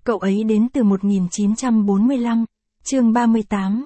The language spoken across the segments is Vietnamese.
Cậu ấy đến từ 1945, chương 38,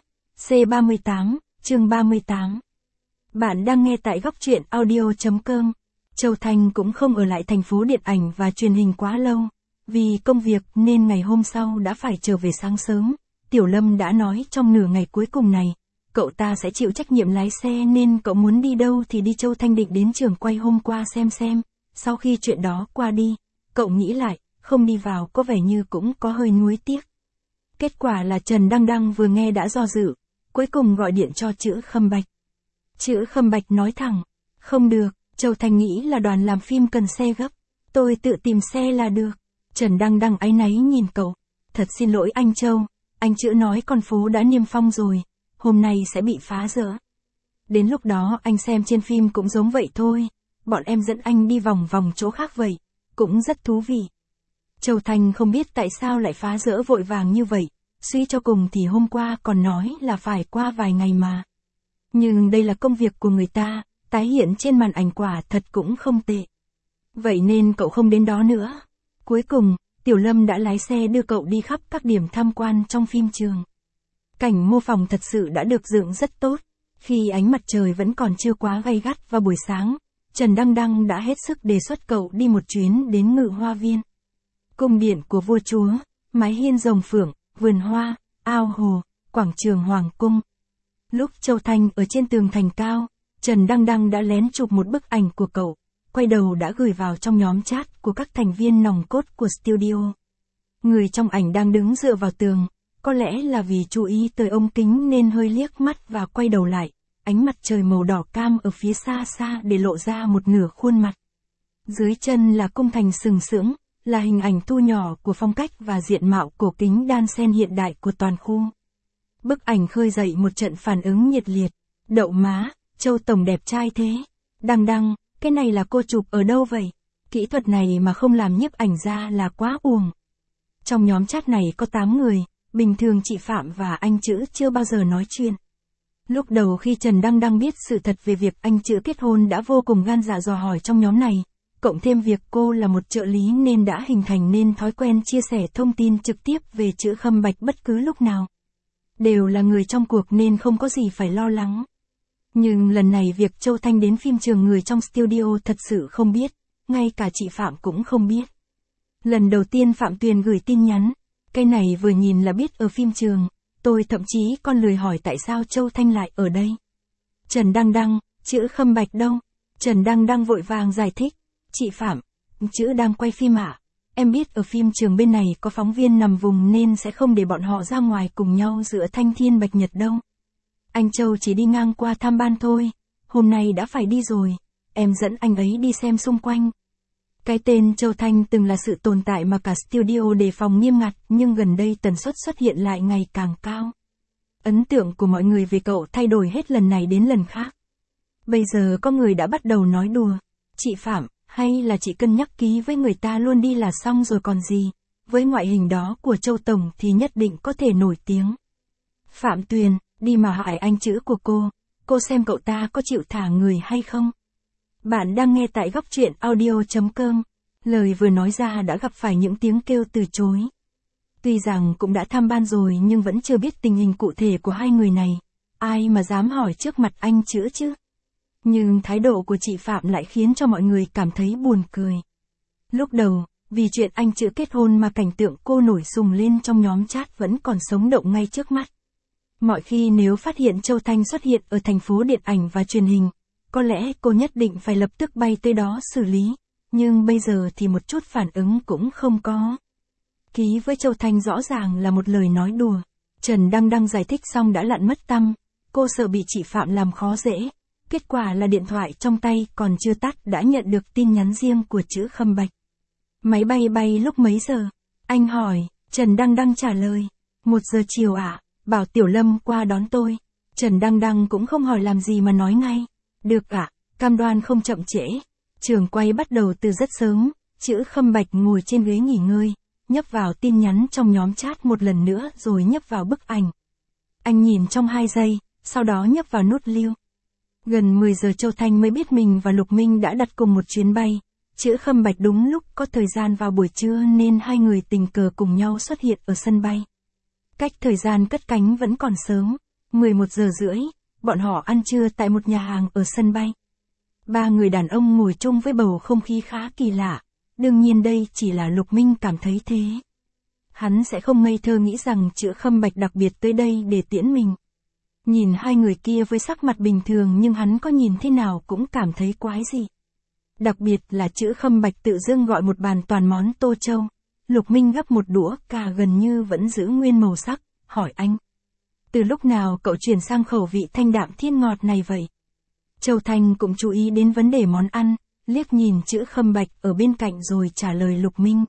C38, chương 38. Bạn đang nghe tại góc truyện audio.com. Châu Thanh cũng không ở lại thành phố điện ảnh và truyền hình quá lâu. Vì công việc nên ngày hôm sau đã phải trở về sáng sớm. Tiểu Lâm đã nói trong nửa ngày cuối cùng này, cậu ta sẽ chịu trách nhiệm lái xe nên cậu muốn đi đâu thì đi. Châu Thanh định đến trường quay hôm qua xem. Sau khi chuyện đó qua đi, cậu nghĩ lại, không đi vào có vẻ như cũng có hơi nuối tiếc. Kết quả là Trần Đăng Đăng vừa nghe đã do dự, cuối cùng gọi điện cho Chữ Khâm Bạch. Chữ Khâm Bạch nói thẳng, không được, Châu Thanh nghĩ là đoàn làm phim cần xe gấp, tôi tự tìm xe là được. Trần Đăng Đăng áy náy nhìn cậu, thật xin lỗi anh Châu, anh Chữ nói con phố đã niêm phong rồi, hôm nay sẽ bị phá rỡ. Đến lúc đó anh xem trên phim cũng giống vậy thôi, bọn em dẫn anh đi vòng vòng chỗ khác vậy, cũng rất thú vị. Châu Thanh không biết tại sao lại phá rỡ vội vàng như vậy, suy cho cùng thì hôm qua còn nói là phải qua vài ngày mà. Nhưng đây là công việc của người ta, tái hiện trên màn ảnh quả thật cũng không tệ. Vậy nên cậu không đến đó nữa. Cuối cùng, Tiểu Lâm đã lái xe đưa cậu đi khắp các điểm tham quan trong phim trường. Cảnh mô phỏng thật sự đã được dựng rất tốt. Khi ánh mặt trời vẫn còn chưa quá gay gắt vào buổi sáng, Trần Đăng Đăng đã hết sức đề xuất cậu đi một chuyến đến Ngự Hoa Viên. Cung điện của vua chúa, mái hiên rồng phượng, vườn hoa, ao hồ, quảng trường hoàng cung. Lúc Châu Thanh ở trên tường thành cao, Trần Đăng Đăng đã lén chụp một bức ảnh của cậu, quay đầu đã gửi vào trong nhóm chat của các thành viên nòng cốt của studio. Người trong ảnh đang đứng dựa vào tường, có lẽ là vì chú ý tới ống kính nên hơi liếc mắt và quay đầu lại, ánh mặt trời màu đỏ cam ở phía xa xa để lộ ra một nửa khuôn mặt. Dưới chân là cung thành sừng sững, là hình ảnh thu nhỏ của phong cách và diện mạo cổ kính đan xen hiện đại của toàn khu. Bức ảnh khơi dậy một trận phản ứng nhiệt liệt. Đậu má, Châu Tổng đẹp trai thế. Đăng Đăng, cái này là cô chụp ở đâu vậy? Kỹ thuật này mà không làm nhiếp ảnh ra là quá uổng. Trong nhóm chat này có 8 người, bình thường chị Phạm và anh Chữ chưa bao giờ nói chuyện. Lúc đầu khi Trần Đăng Đăng biết sự thật về việc anh Chữ kết hôn đã vô cùng gan dạ dò hỏi trong nhóm này. Cộng thêm việc cô là một trợ lý nên đã hình thành nên thói quen chia sẻ thông tin trực tiếp về Chữ Khâm Bạch bất cứ lúc nào. Đều là người trong cuộc nên không có gì phải lo lắng. Nhưng lần này việc Châu Thanh đến phim trường người trong studio thật sự không biết, ngay cả chị Phạm cũng không biết. Lần đầu tiên Phạm Tuyền gửi tin nhắn, cái này vừa nhìn là biết ở phim trường, tôi thậm chí còn lười hỏi tại sao Châu Thanh lại ở đây. Trần Đăng Đăng, Chữ Khâm Bạch đâu? Trần Đăng Đăng vội vàng giải thích, chị Phạm, Chữ đang quay phim ạ. Em biết ở phim trường bên này có phóng viên nằm vùng nên sẽ không để bọn họ ra ngoài cùng nhau giữa thanh thiên bạch nhật đâu. Anh Châu chỉ đi ngang qua thăm ban thôi, hôm nay đã phải đi rồi, em dẫn anh ấy đi xem xung quanh. Cái tên Châu Thanh từng là sự tồn tại mà cả studio đề phòng nghiêm ngặt nhưng gần đây tần suất xuất hiện lại ngày càng cao. Ấn tượng của mọi người về cậu thay đổi hết lần này đến lần khác. Bây giờ có người đã bắt đầu nói đùa, chị Phạm, hay là chị cân nhắc ký với người ta luôn đi là xong rồi còn gì, với ngoại hình đó của Châu Tổng thì nhất định có thể nổi tiếng. Phạm Tuyền, đi mà hại anh Chữ của cô xem cậu ta có chịu thả người hay không. Bạn đang nghe tại góc truyện audio.com, lời vừa nói ra đã gặp phải những tiếng kêu từ chối. Tuy rằng cũng đã thăm ban rồi nhưng vẫn chưa biết tình hình cụ thể của hai người này, ai mà dám hỏi trước mặt anh Chữ chứ. Nhưng thái độ của chị Phạm lại khiến cho mọi người cảm thấy buồn cười. Lúc đầu, vì chuyện anh Chữ kết hôn mà cảnh tượng cô nổi sùng lên trong nhóm chat vẫn còn sống động ngay trước mắt. Mọi khi nếu phát hiện Châu Thanh xuất hiện ở thành phố điện ảnh và truyền hình, có lẽ cô nhất định phải lập tức bay tới đó xử lý, nhưng bây giờ thì một chút phản ứng cũng không có. Ký với Châu Thanh rõ ràng là một lời nói đùa. Trần Đăng Đăng giải thích xong đã lặn mất tăm, cô sợ bị chị Phạm làm khó dễ. Kết quả là điện thoại trong tay còn chưa tắt đã nhận được tin nhắn riêng của Chữ Khâm Bạch. Máy bay bay lúc mấy giờ? Anh hỏi, Trần Đăng Đăng trả lời, 1 giờ chiều ạ, bảo Tiểu Lâm qua đón tôi. Trần Đăng Đăng cũng không hỏi làm gì mà nói ngay, được ạ, cam đoan không chậm trễ. Trường quay bắt đầu từ rất sớm, Chữ Khâm Bạch ngồi trên ghế nghỉ ngơi, nhấp vào tin nhắn trong nhóm chat một lần nữa rồi nhấp vào bức ảnh. Anh nhìn trong 2 giây, sau đó nhấp vào nút lưu. Gần 10 giờ Châu Thanh mới biết mình và Lục Minh đã đặt cùng một chuyến bay, Chữ Khâm Bạch đúng lúc có thời gian vào buổi trưa nên hai người tình cờ cùng nhau xuất hiện ở sân bay. Cách thời gian cất cánh vẫn còn sớm, 11 giờ rưỡi, bọn họ ăn trưa tại một nhà hàng ở sân bay. Ba người đàn ông ngồi chung với bầu không khí khá kỳ lạ, đương nhiên đây chỉ là Lục Minh cảm thấy thế. Hắn sẽ không ngây thơ nghĩ rằng Chữ Khâm Bạch đặc biệt tới đây để tiễn mình. Nhìn hai người kia với sắc mặt bình thường nhưng hắn có nhìn thế nào cũng cảm thấy quái dị. Đặc biệt là Chữ Khâm Bạch tự dưng gọi một bàn toàn món tô châu. Lục Minh gắp một đũa cà gần như vẫn giữ nguyên màu sắc, hỏi anh. Từ lúc nào cậu chuyển sang khẩu vị thanh đạm thiên ngọt này vậy? Châu Thanh cũng chú ý đến vấn đề món ăn, liếc nhìn Chữ Khâm Bạch ở bên cạnh rồi trả lời Lục Minh.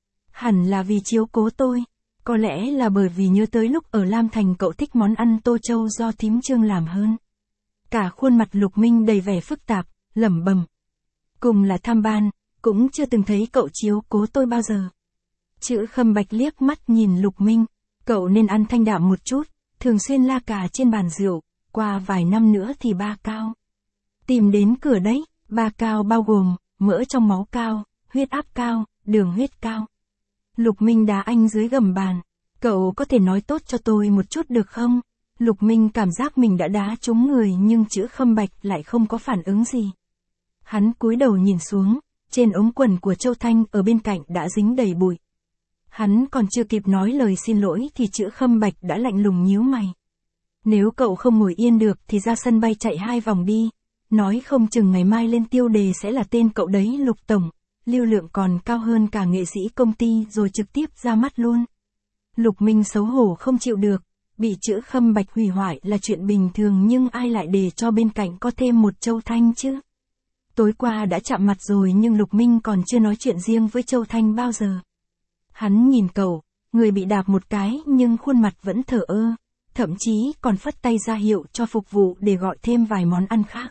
Hẳn là vì chiếu cố tôi, có lẽ là bởi vì nhớ tới lúc ở Lam Thành cậu thích món ăn tô châu do thím Trương làm hơn. Cả khuôn mặt Lục Minh đầy vẻ phức tạp, lẩm bẩm. Cùng là tham ban, cũng chưa từng thấy cậu chiếu cố tôi bao giờ. Chữ Khâm Bạch liếc mắt nhìn Lục Minh, cậu nên ăn thanh đạm một chút, thường xuyên la cà trên bàn rượu, qua vài năm nữa thì ba cao. Tìm đến cửa đấy, ba cao bao gồm, mỡ trong máu cao, huyết áp cao, đường huyết cao. Lục Minh đá anh dưới gầm bàn, cậu có thể nói tốt cho tôi một chút được không? Lục Minh cảm giác mình đã đá trúng người nhưng Chữ Khâm Bạch lại không có phản ứng gì. Hắn cúi đầu nhìn xuống, trên ống quần của Châu Thanh ở bên cạnh đã dính đầy bụi. Hắn còn chưa kịp nói lời xin lỗi thì Chữ Khâm Bạch đã lạnh lùng nhíu mày. Nếu cậu không ngồi yên được thì ra sân bay chạy 2 vòng đi, nói không chừng ngày mai lên tiêu đề sẽ là tên cậu đấy Lục Tổng, lưu lượng còn cao hơn cả nghệ sĩ công ty rồi trực tiếp ra mắt luôn. Lục Minh xấu hổ không chịu được, bị Chữ Khâm Bạch hủy hoại là chuyện bình thường nhưng ai lại để cho bên cạnh có thêm một Châu Thanh chứ? Tối qua đã chạm mặt rồi nhưng Lục Minh còn chưa nói chuyện riêng với Châu Thanh bao giờ. Hắn nhìn cậu, người bị đạp một cái nhưng khuôn mặt vẫn thờ ơ, thậm chí còn phất tay ra hiệu cho phục vụ để gọi thêm vài món ăn khác.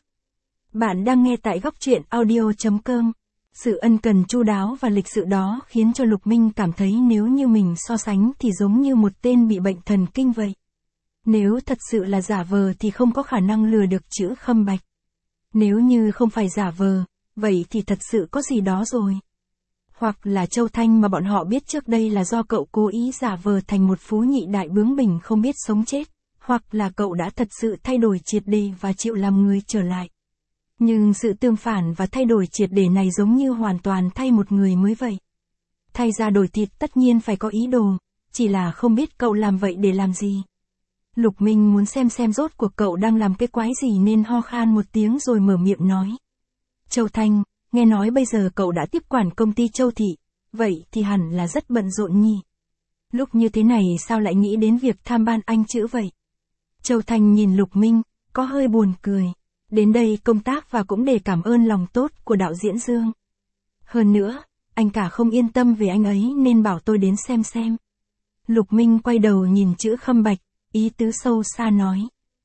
Bạn đang nghe tại góc truyện audio.com. Sự ân cần chu đáo và lịch sự đó khiến cho Lục Minh cảm thấy nếu như mình so sánh thì giống như một tên bị bệnh thần kinh vậy. Nếu thật sự là giả vờ thì không có khả năng lừa được Chữ Khâm Bạch. Nếu như không phải giả vờ, vậy thì thật sự có gì đó rồi. Hoặc là Châu Thanh mà bọn họ biết trước đây là do cậu cố ý giả vờ thành một phú nhị đại bướng bỉnh không biết sống chết, hoặc là cậu đã thật sự thay đổi triệt để và chịu làm người trở lại. Nhưng sự tương phản và thay đổi triệt để này giống như hoàn toàn thay một người mới vậy. Thay ra đổi thịt tất nhiên phải có ý đồ, chỉ là không biết cậu làm vậy để làm gì. Lục Minh muốn xem rốt cuộc cậu đang làm cái quái gì nên ho khan một tiếng rồi mở miệng nói. Châu Thanh, nghe nói bây giờ cậu đã tiếp quản công ty Châu Thị, vậy thì hẳn là rất bận rộn nhỉ. Lúc như thế này sao lại nghĩ đến việc tham ban anh Chữ vậy? Châu Thanh nhìn Lục Minh, có hơi buồn cười. Đến đây công tác và cũng để cảm ơn lòng tốt của đạo diễn Dương. Hơn nữa, anh cả không yên tâm về anh ấy nên bảo tôi đến xem. Lục Minh quay đầu nhìn Chữ Khâm Bạch, ý tứ sâu xa nói.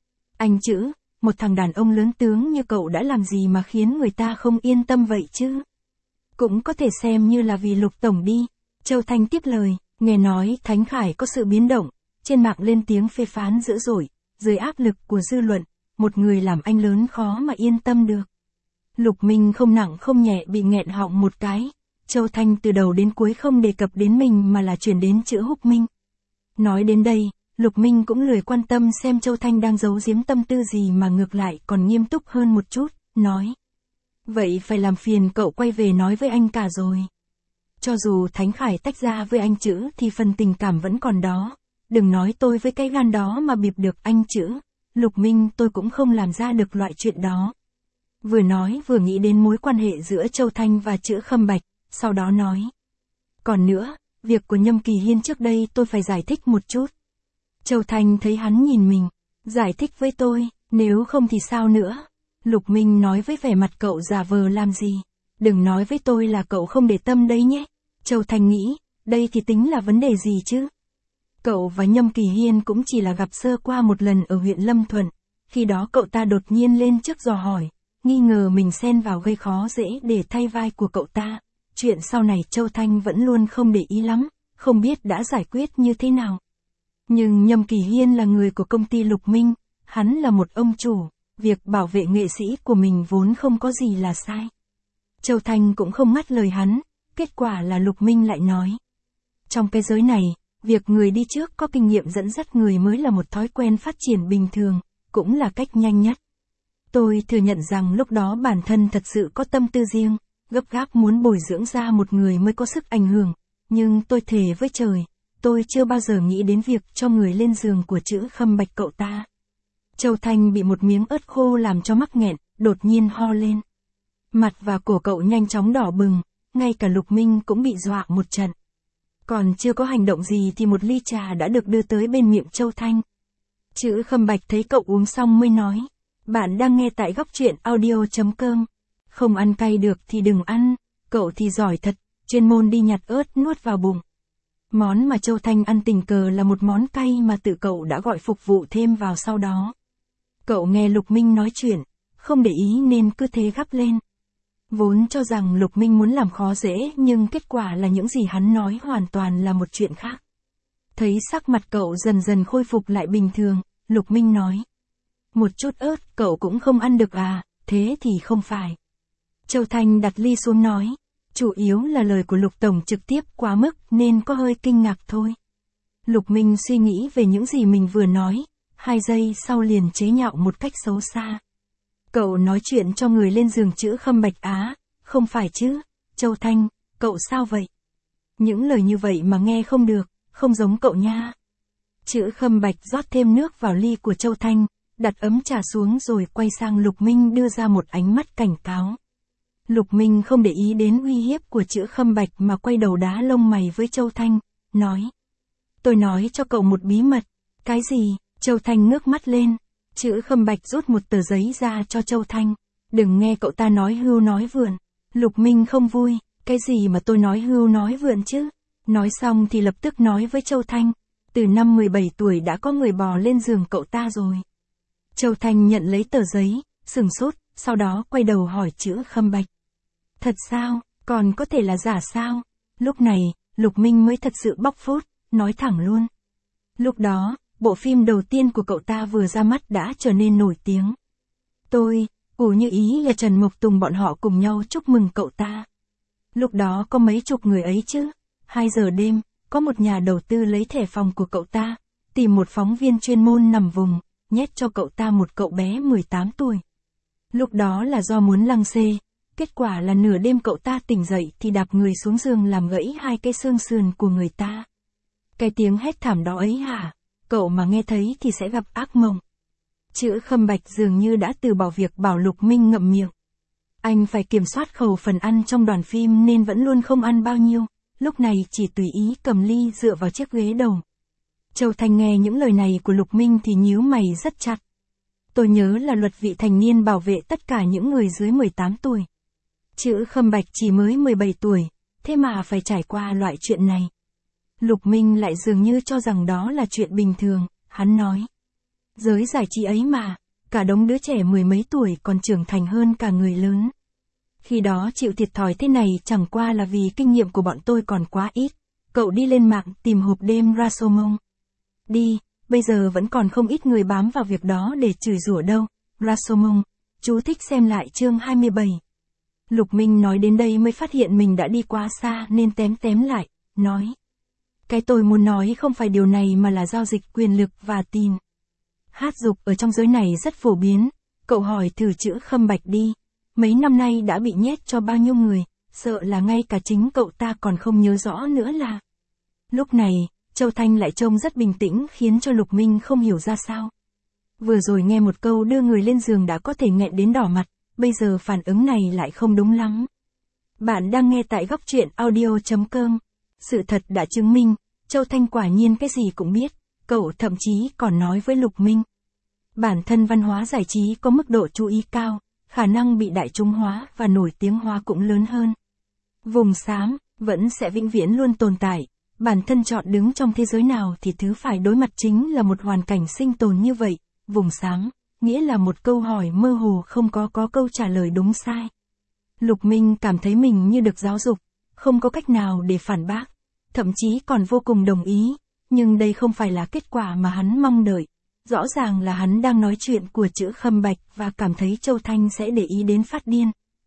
Anh Chữ, một thằng đàn ông lớn tướng như cậu đã làm gì mà khiến người ta không yên tâm vậy chứ? Cũng có thể xem như là vì Lục Tổng đi. Châu Thanh tiếp lời, nghe nói Thánh Khải có sự biến động, trên mạng lên tiếng phê phán dữ dội, dưới áp lực của dư luận, một người làm anh lớn khó mà yên tâm được. Lục Minh không nặng không nhẹ bị nghẹn họng một cái, Châu Thanh từ đầu đến cuối không đề cập đến mình mà là chuyển đến Chữ Húc Minh. Nói đến đây, Lục Minh cũng lười quan tâm xem Châu Thanh đang giấu giếm tâm tư gì mà ngược lại còn nghiêm túc hơn một chút, nói. Vậy phải làm phiền cậu quay về nói với anh cả rồi. Cho dù Thánh Khải tách ra với anh Chữ thì phần tình cảm vẫn còn đó, đừng nói tôi với cái gan đó mà bịp được anh Chữ. Lục Minh tôi cũng không làm ra được loại chuyện đó. Vừa nói vừa nghĩ đến mối quan hệ giữa Châu Thanh và Chữ Khâm Bạch, sau đó nói. Còn nữa, việc của Nhâm Kỳ Hiên trước đây tôi phải giải thích một chút. Châu Thanh thấy hắn nhìn mình, giải thích với tôi, nếu không thì sao nữa. Lục Minh nói với vẻ mặt cậu giả vờ làm gì. Đừng nói với tôi là cậu không để tâm đấy nhé. Châu Thanh nghĩ, đây thì tính là vấn đề gì chứ? Cậu và Nhâm Kỳ Hiên cũng chỉ là gặp sơ qua một lần ở huyện Lâm Thuận, khi đó cậu ta đột nhiên lên trước dò hỏi, nghi ngờ mình xen vào gây khó dễ để thay vai của cậu ta. Chuyện sau này Châu Thanh vẫn luôn không để ý lắm, không biết đã giải quyết như thế nào. Nhưng Nhâm Kỳ Hiên là người của công ty Lục Minh, hắn là một ông chủ, việc bảo vệ nghệ sĩ của mình vốn không có gì là sai. Châu Thanh cũng không ngắt lời hắn, kết quả là Lục Minh lại nói. Trong cái giới này, việc người đi trước có kinh nghiệm dẫn dắt người mới là một thói quen phát triển bình thường, cũng là cách nhanh nhất. Tôi thừa nhận rằng lúc đó bản thân thật sự có tâm tư riêng, gấp gáp muốn bồi dưỡng ra một người mới có sức ảnh hưởng, nhưng tôi thề với trời, tôi chưa bao giờ nghĩ đến việc cho người lên giường của Trữ Khâm Bạch cậu ta. Châu Thanh bị một miếng ớt khô làm cho mắc nghẹn, đột nhiên ho lên. Mặt và cổ cậu nhanh chóng đỏ bừng, ngay cả Lục Minh cũng bị dọa một trận. Còn chưa có hành động gì thì một ly trà đã được đưa tới bên miệng Châu Thanh. Trữ Khâm Bạch thấy cậu uống xong mới nói, bạn đang nghe tại góc truyện audio.com. Không ăn cay được thì đừng ăn, cậu thì giỏi thật, chuyên môn đi nhặt ớt nuốt vào bụng. Món mà Châu Thanh ăn tình cờ là một món cay mà tự cậu đã gọi phục vụ thêm vào sau đó. Cậu nghe Lục Minh nói chuyện, không để ý nên cứ thế gắp lên. Vốn cho rằng Lục Minh muốn làm khó dễ nhưng kết quả là những gì hắn nói hoàn toàn là một chuyện khác. Thấy sắc mặt cậu dần dần khôi phục lại bình thường, Lục Minh nói. Một chút ớt cậu cũng không ăn được à, thế thì không phải. Châu Thanh đặt ly xuống nói. Chủ yếu là lời của Lục Tổng trực tiếp quá mức nên có hơi kinh ngạc thôi. Lục Minh suy nghĩ về những gì mình vừa nói, 2 giây sau liền chế nhạo một cách xấu xa. Cậu nói chuyện cho người lên giường Trữ Khâm Bạch á, không phải chứ, Châu Thanh, cậu sao vậy? Những lời như vậy mà nghe không được, không giống cậu nha. Trữ Khâm Bạch rót thêm nước vào ly của Châu Thanh, đặt ấm trà xuống rồi quay sang Lục Minh đưa ra một ánh mắt cảnh cáo. Lục Minh không để ý đến uy hiếp của Trữ Khâm Bạch mà quay đầu đá lông mày với Châu Thanh, nói. Tôi nói cho cậu một bí mật. Cái gì? Châu Thanh ngước mắt lên. Trữ Khâm Bạch rút một tờ giấy ra cho Châu Thanh. Đừng nghe cậu ta nói hưu nói vượn. Lục Minh không vui. Cái gì mà tôi nói hưu nói vượn chứ? Nói xong thì lập tức nói với Châu Thanh. Từ năm 17 tuổi đã có người bò lên giường cậu ta rồi. Châu Thanh nhận lấy tờ giấy, sửng sốt, sau đó quay đầu hỏi Trữ Khâm Bạch. Thật sao, còn có thể là giả sao? Lúc này, Lục Minh mới thật sự bóc phốt, nói thẳng luôn. Lúc đó, bộ phim đầu tiên của cậu ta vừa ra mắt đã trở nên nổi tiếng. Như Ý và Trần Mộc Tùng bọn họ cùng nhau chúc mừng cậu ta. Lúc đó có mấy chục người ấy chứ. 2 giờ đêm, có một nhà đầu tư lấy thẻ phòng của cậu ta, tìm một phóng viên chuyên môn nằm vùng, nhét cho cậu ta một cậu bé 18 tuổi. Lúc đó là do muốn lăng xê. Kết quả là nửa đêm cậu ta tỉnh dậy thì đạp người xuống giường làm gãy 2 cái xương sườn của người ta. Cái tiếng hét thảm đó ấy hả? Cậu mà nghe thấy thì sẽ gặp ác mộng. Trữ Khâm Bạch dường như đã từ bỏ việc bảo Lục Minh ngậm miệng. Anh phải kiểm soát khẩu phần ăn trong đoàn phim nên vẫn luôn không ăn bao nhiêu, lúc này chỉ tùy ý cầm ly dựa vào chiếc ghế đầu. Châu Thanh nghe những lời này của Lục Minh thì nhíu mày rất chặt. Tôi nhớ là luật vị thành niên bảo vệ tất cả những người dưới 18 tuổi. Trữ Khâm Bạch chỉ mới 17 tuổi, thế mà phải trải qua loại chuyện này. Lục Minh lại dường như cho rằng đó là chuyện bình thường, hắn nói. Giới giải trí ấy mà, cả đống đứa trẻ 10 mấy tuổi còn trưởng thành hơn cả người lớn. Khi đó chịu thiệt thòi thế này chẳng qua là vì kinh nghiệm của bọn tôi còn quá ít. Cậu đi lên mạng tìm hộp đêm Rashomon. Đi, bây giờ vẫn còn không ít người bám vào việc đó để chửi rủa đâu. Rashomon, chú thích xem lại chương 27. Lục Minh nói đến đây mới phát hiện mình đã đi quá xa nên tém lại, nói. Cái tôi muốn nói không phải điều này mà là giao dịch quyền lực và tin. Hát dục ở trong giới này rất phổ biến, cậu hỏi thử Trữ Khâm Bạch đi. Mấy năm nay đã bị nhét cho bao nhiêu người, sợ là ngay cả chính cậu ta còn không nhớ rõ nữa là. Lúc này, Châu Thanh lại trông rất bình tĩnh khiến cho Lục Minh không hiểu ra sao. Vừa rồi nghe một câu đưa người lên giường đã có thể nghẹn đến đỏ mặt, bây giờ phản ứng này lại không đúng lắm. Bạn đang nghe tại góc truyện audio.com. Sự thật đã chứng minh, Châu Thanh quả nhiên cái gì cũng biết, cậu thậm chí còn nói với Lục Minh. Bản thân văn hóa giải trí có mức độ chú ý cao, khả năng bị đại chúng hóa và nổi tiếng hóa cũng lớn hơn. Vùng xám, vẫn sẽ vĩnh viễn luôn tồn tại, bản thân chọn đứng trong thế giới nào thì thứ phải đối mặt chính là một hoàn cảnh sinh tồn như vậy, vùng xám, nghĩa là một câu hỏi mơ hồ không có câu trả lời đúng sai. Lục Minh cảm thấy mình như được giáo dục, không có cách nào để phản bác, thậm chí còn vô cùng đồng ý, nhưng đây không phải là kết quả mà hắn mong đợi. Rõ ràng là hắn đang nói chuyện của Trữ Khâm Bạch và cảm thấy Châu Thanh sẽ để ý đến phát điên.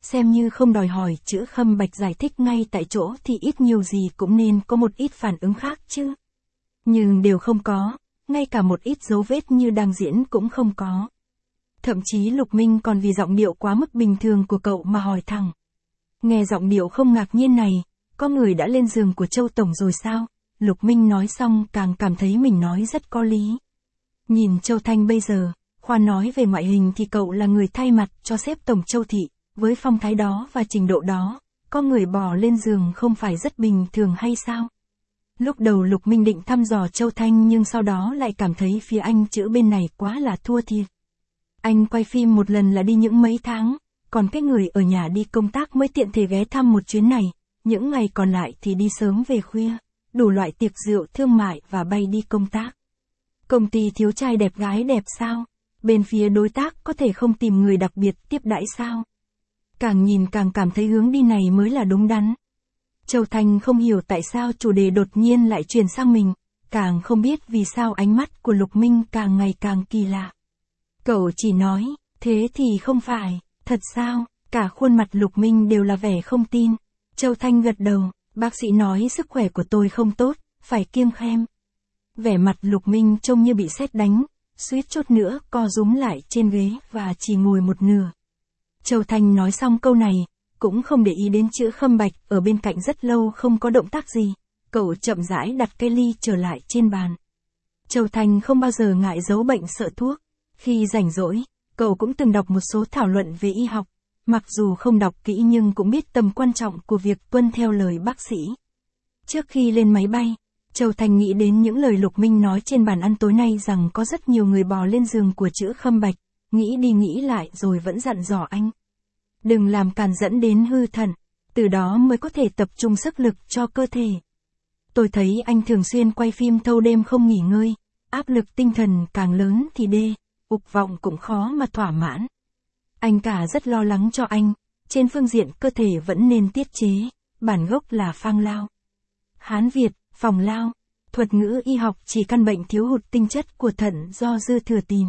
xem như không đòi hỏi Chữ Khâm Bạch giải thích ngay tại chỗ thì ít nhiều gì cũng nên có một ít phản ứng khác chứ. Nhưng đều không có, ngay cả một ít dấu vết như đang diễn cũng không có. Thậm chí Lục Minh còn vì giọng điệu quá mức bình thường của cậu mà hỏi thẳng. Nghe giọng điệu không ngạc nhiên này, có người đã lên giường của Châu Tổng rồi sao? Lục Minh nói xong càng cảm thấy mình nói rất có lý. Nhìn Châu Thanh bây giờ, khoan nói về ngoại hình thì cậu là người thay mặt cho sếp Tổng Châu Thị, với phong thái đó và trình độ đó, có người bò lên giường không phải rất bình thường hay sao? Lúc đầu Lục Minh định thăm dò Châu Thanh nhưng sau đó lại cảm thấy phía anh Chữ bên này quá là thua thiệt. Anh quay phim một lần là đi những mấy tháng, còn cái người ở nhà đi công tác mới tiện thể ghé thăm một chuyến này, những ngày còn lại thì đi sớm về khuya, đủ loại tiệc rượu thương mại và bay đi công tác. Công ty thiếu trai đẹp gái đẹp sao? Bên phía đối tác có thể không tìm người đặc biệt tiếp đãi sao? Càng nhìn càng cảm thấy hướng đi này mới là đúng đắn. Châu Thanh không hiểu tại sao chủ đề đột nhiên lại chuyển sang mình, càng không biết vì sao ánh mắt của Lục Minh càng ngày càng kỳ lạ. Cậu chỉ nói, thế thì không phải, thật sao? Cả khuôn mặt Lục Minh đều là vẻ không tin. Châu Thanh gật đầu, bác sĩ nói sức khỏe của tôi không tốt, phải kiêng khem. Vẻ mặt Lục Minh trông như bị sét đánh, suýt chút nữa co rúm lại trên ghế và chỉ ngồi một nửa. Châu Thanh nói xong câu này, cũng không để ý đến Chữ Khâm Bạch ở bên cạnh rất lâu không có động tác gì, cậu chậm rãi đặt cái ly trở lại trên bàn. Châu Thanh không bao giờ ngại giấu bệnh sợ thuốc, khi rảnh rỗi, cậu cũng từng đọc một số thảo luận về y học, mặc dù không đọc kỹ nhưng cũng biết tầm quan trọng của việc tuân theo lời bác sĩ. Trước khi lên máy bay, Châu Thanh nghĩ đến những lời Lục Minh nói trên bàn ăn tối nay rằng có rất nhiều người bò lên giường của Chữ Khâm Bạch, nghĩ đi nghĩ lại rồi vẫn dặn dò anh. Đừng làm càn dẫn đến hư thận, từ đó mới có thể tập trung sức lực cho cơ thể. Tôi thấy anh thường xuyên quay phim thâu đêm không nghỉ ngơi, áp lực tinh thần càng lớn thì dục vọng cũng khó mà thỏa mãn. Anh cả rất lo lắng cho anh, trên phương diện cơ thể vẫn nên tiết chế, bản gốc là phang lao. Hán Việt, phòng lao, thuật ngữ y học chỉ căn bệnh thiếu hụt tinh chất của thận do dư thừa tìn.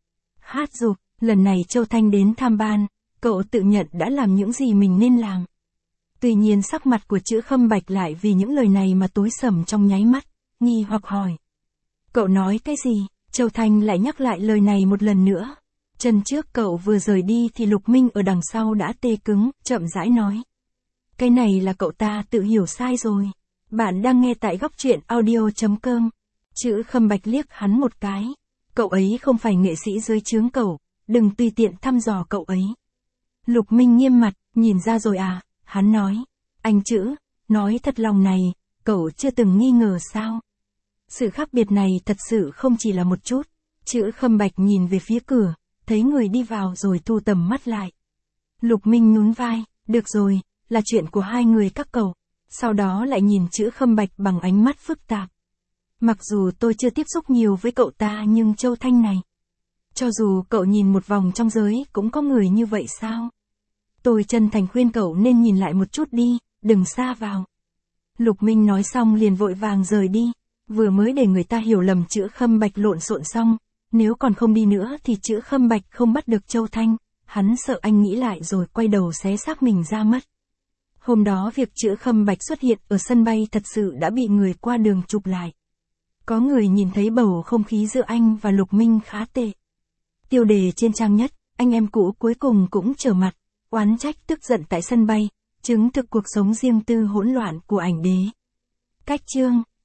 Hát dục, lần này Châu Thanh đến tham ban, cậu tự nhận đã làm những gì mình nên làm. Tuy nhiên sắc mặt của Chữ Khâm Bạch lại vì những lời này mà tối sầm trong nháy mắt, nghi hoặc hỏi. Cậu nói cái gì? Châu Thanh lại nhắc lại lời này một lần nữa. Chân trước cậu vừa rời đi thì Lục Minh ở đằng sau đã tê cứng, chậm rãi nói. Cái này là cậu ta tự hiểu sai rồi. Bạn đang nghe tại góc truyện audio.com. Chữ Khâm Bạch liếc hắn một cái. Cậu ấy không phải nghệ sĩ dưới trướng cậu, đừng tùy tiện thăm dò cậu ấy. Lục Minh nghiêm mặt, nhìn ra rồi à, hắn nói. Anh Chữ, nói thật lòng này, cậu chưa từng nghi ngờ sao? Sự khác biệt này thật sự không chỉ là một chút. Chữ Khâm Bạch nhìn về phía cửa, thấy người đi vào rồi thu tầm mắt lại. Lục Minh nhún vai, được rồi, là chuyện của hai người các cậu. Sau đó lại nhìn Chữ Khâm Bạch bằng ánh mắt phức tạp. Mặc dù tôi chưa tiếp xúc nhiều với cậu ta nhưng Châu Thanh này. Cho dù cậu nhìn một vòng trong giới cũng có người như vậy sao? Tôi chân thành khuyên cậu nên nhìn lại một chút đi, đừng sa vào. Lục Minh nói xong liền vội vàng rời đi, vừa mới để người ta hiểu lầm Chữ Khâm Bạch lộn xộn xong, nếu còn không đi nữa thì Chữ Khâm Bạch không bắt được Châu Thanh, hắn sợ anh nghĩ lại rồi quay đầu xé xác mình ra mất. Hôm đó việc Chữ Khâm Bạch xuất hiện ở sân bay thật sự đã bị người qua đường chụp lại. Có người nhìn thấy bầu không khí giữa anh và Lục Minh khá tệ. Tiêu đề trên trang nhất, anh em cũ cuối cùng cũng trở mặt, oán trách tức giận tại sân bay, chứng thực cuộc sống riêng tư hỗn loạn của ảnh đế. Cách chương